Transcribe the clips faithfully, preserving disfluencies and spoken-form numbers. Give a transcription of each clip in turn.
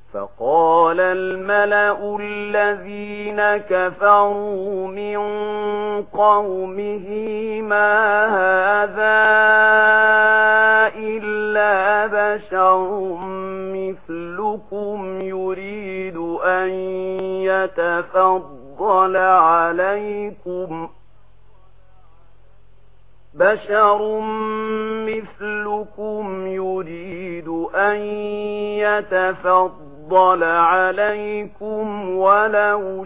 فقال الملأ الذين كفروا من قومه ما هذا إلا بشر مثلكم يريد أن يتفضل عليكم بشر مثلكم يريد أن يتفضل عليكم ولو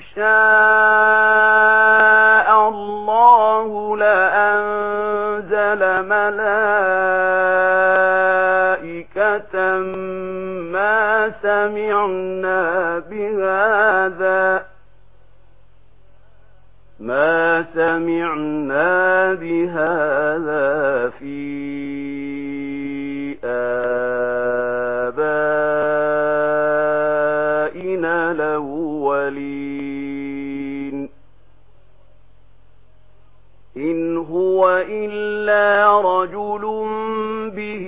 شاء الله لأنزل ملائكة ما سمعنا بهذا ما سمعنا بهذا في آبائنا الأولين إن هو إلا رجل به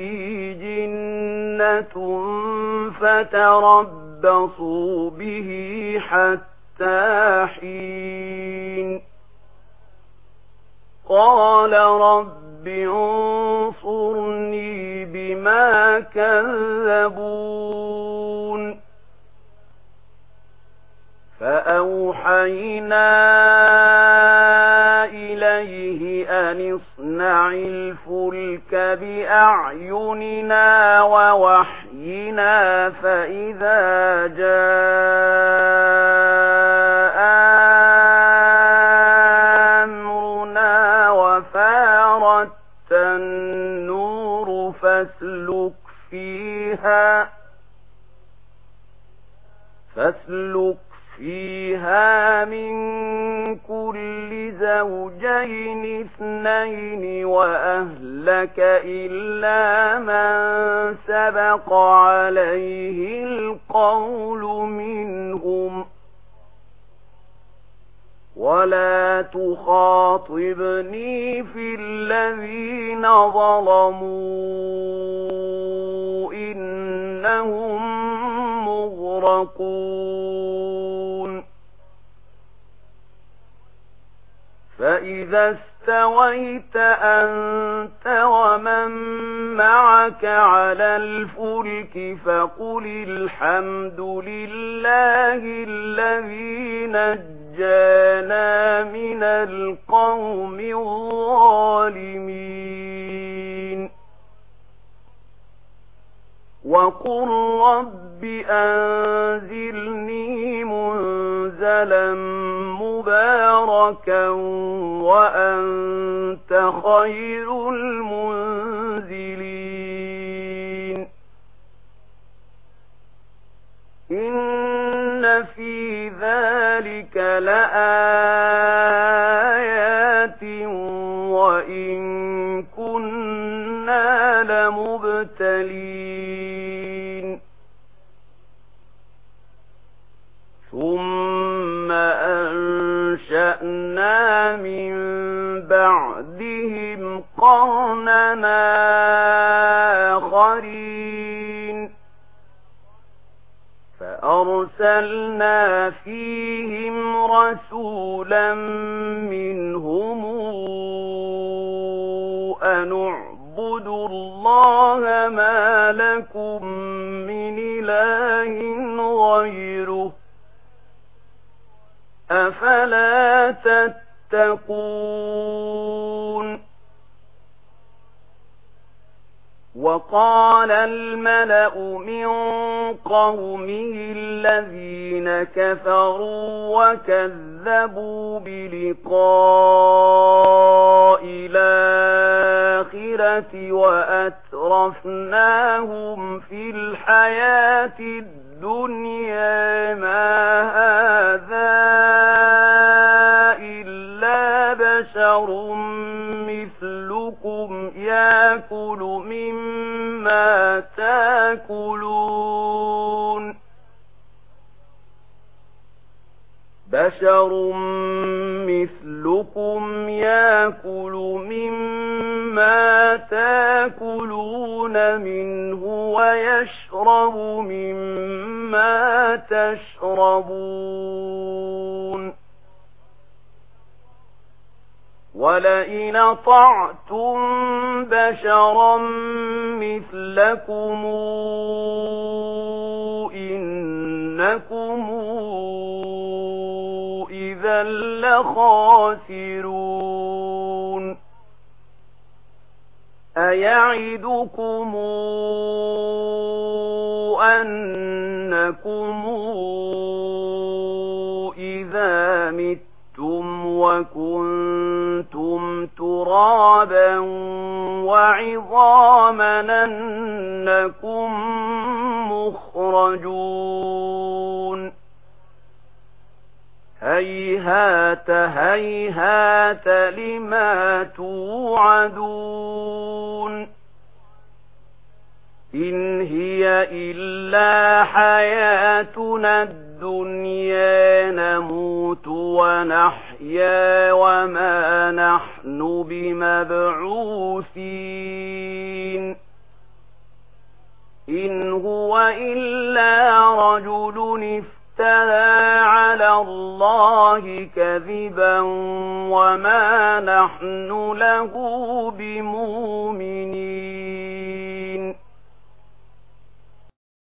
جنة فتربصوا به حتى حين قال رب انصرني بما كذبون فأوحينا إليه أن اصنع الفلك بأعيننا ووحينا فإذا جاء أمرنا وفارت النور فاسلك فيها فاسلك فيها من كل زوجين اثنين وأهلك إلا من سبق عليه القول منهم ولا تخاطبني في الذين ظلموا إنهم مغرقون فإذا استويت أنت ومن معك على الفلك فقل الحمد لله الذي نجانا من القوم الظالمين وقل رب أنزلني منزلا مباركا وأنت خير المنزلين إن في ذلك لآيات وإن كنا لمبتلين ثم أنشأنا من بعدهم قرننا آخرين فأرسلنا فيهم رسولا منهم أن اعبدوا الله ما لكم من إله غيره أفلا تتقون وقال الملأ من قومه الذين كفروا وكذبوا بلقاء الآخرة وأترفناهم في الحياة الدنيا ما هذا إلا بشر مثلكم يأكل مما تأكلون بشر مثلكم يأكل مما تأكلون منه ويشرب مما تشربون ولئن أطعتم بشرا مثلكم إنكم إذا لخاسرون أيعدكم أنكم إذا متم وكنتم ترابا وعظاما أنكم مخرجون هيهات هيهات لما توعدون إن هي إلا حياتنا الدنيا نموت ونحيا وما نحن بمبعوثين إن هو إلا رجل افترى على الله كذبا وما نحن له بمؤمنين